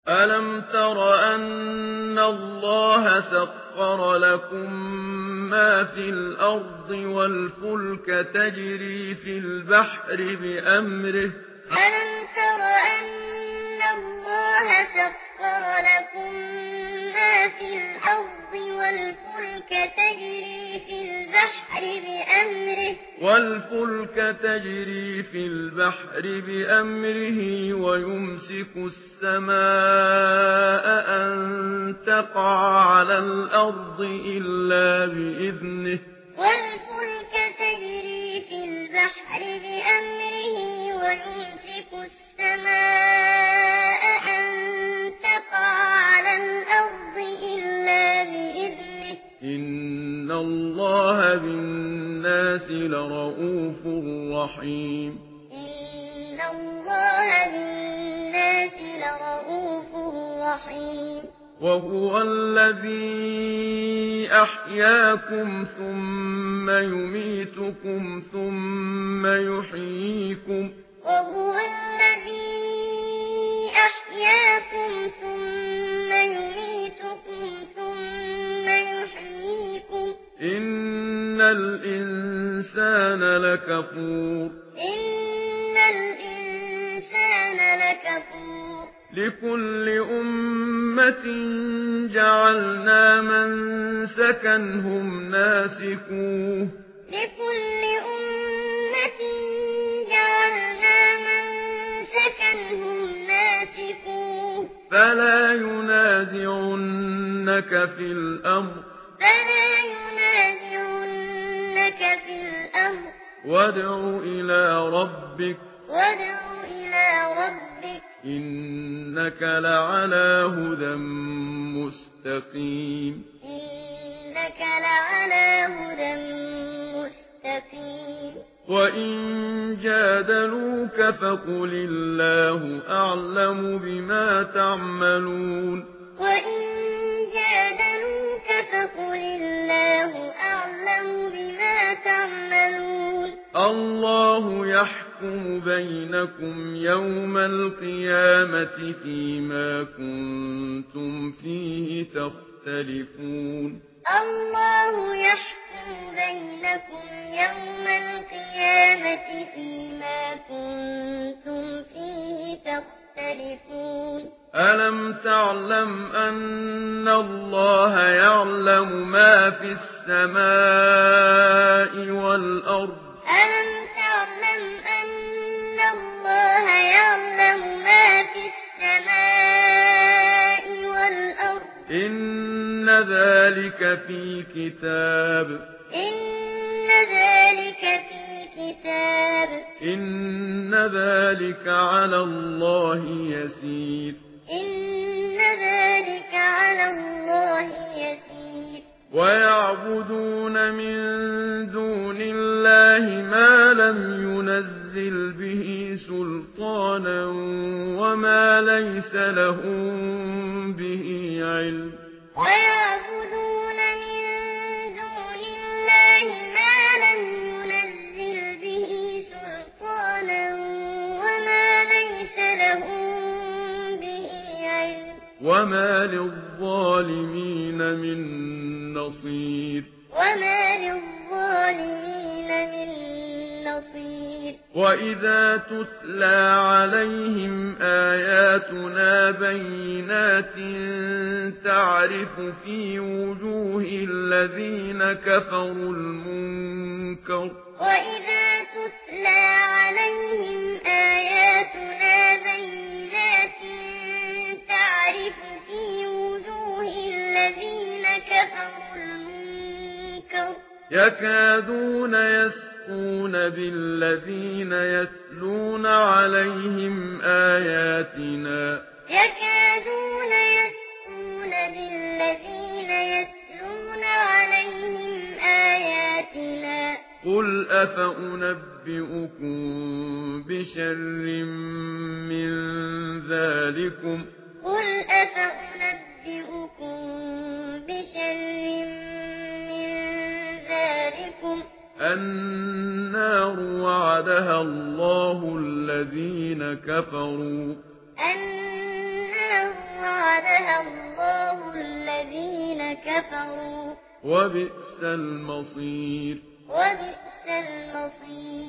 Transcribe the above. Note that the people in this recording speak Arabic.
ألم تر أن الله سخر لكم ما في الأرض والفلك تجري في البحر بأمره ألم تر أن الله سخر لكم ما في الأرض والفلك تجري في البحر بأمره ويمسك السماء أن تقع على الأرض إلا بإذنه والفلك تجري في البحر بأمره ويمسك السماء أن تقع على الأرض إلا بإذنه إن الله بالناس لرءوف رحيم إن الله بالناس لرءوف رحيم وهو الذي أحياكم ثم يميتكم ثم يحييكم وهو الذي أحياكم ثم يميتكم ثم يحييكم إن الإنسان لكفور لكل أمة جعلنا منسكا هم ناسكوه فلا ينازعنك في الأمر وادع إلى ربك إنك لعلى هدى مستقيم وإن جادلوك فقل الله أعلم بما تعملون الله يحكم بينكم يوم القيامة فيما كنتم فيه تختلفون الله يحكم بينكم يوم القيامة فيما كنتم فيه تختلفون ألم تعلم أن الله يعلم ما في السماء والأرض ألم تعلم أن الله يعلم ما في السماء والأرض إن ذلك في كتاب إن ذلك على الله يسير ويعبدون من دون الله ما لم ينزل به سلطانا وما ليس لهم به علم وما للظالمين من نصير وإذا تتلى عليهم آياتنا بينات تعرف في وجوه الذين كفروا المنكر يكادون يسقون بالذين يتلون عليهم آياتنا قل أفأنبئكم بشر من ذلكم النار وعدها الله الذين كفروا الله الذين كفروا وبئس المصير.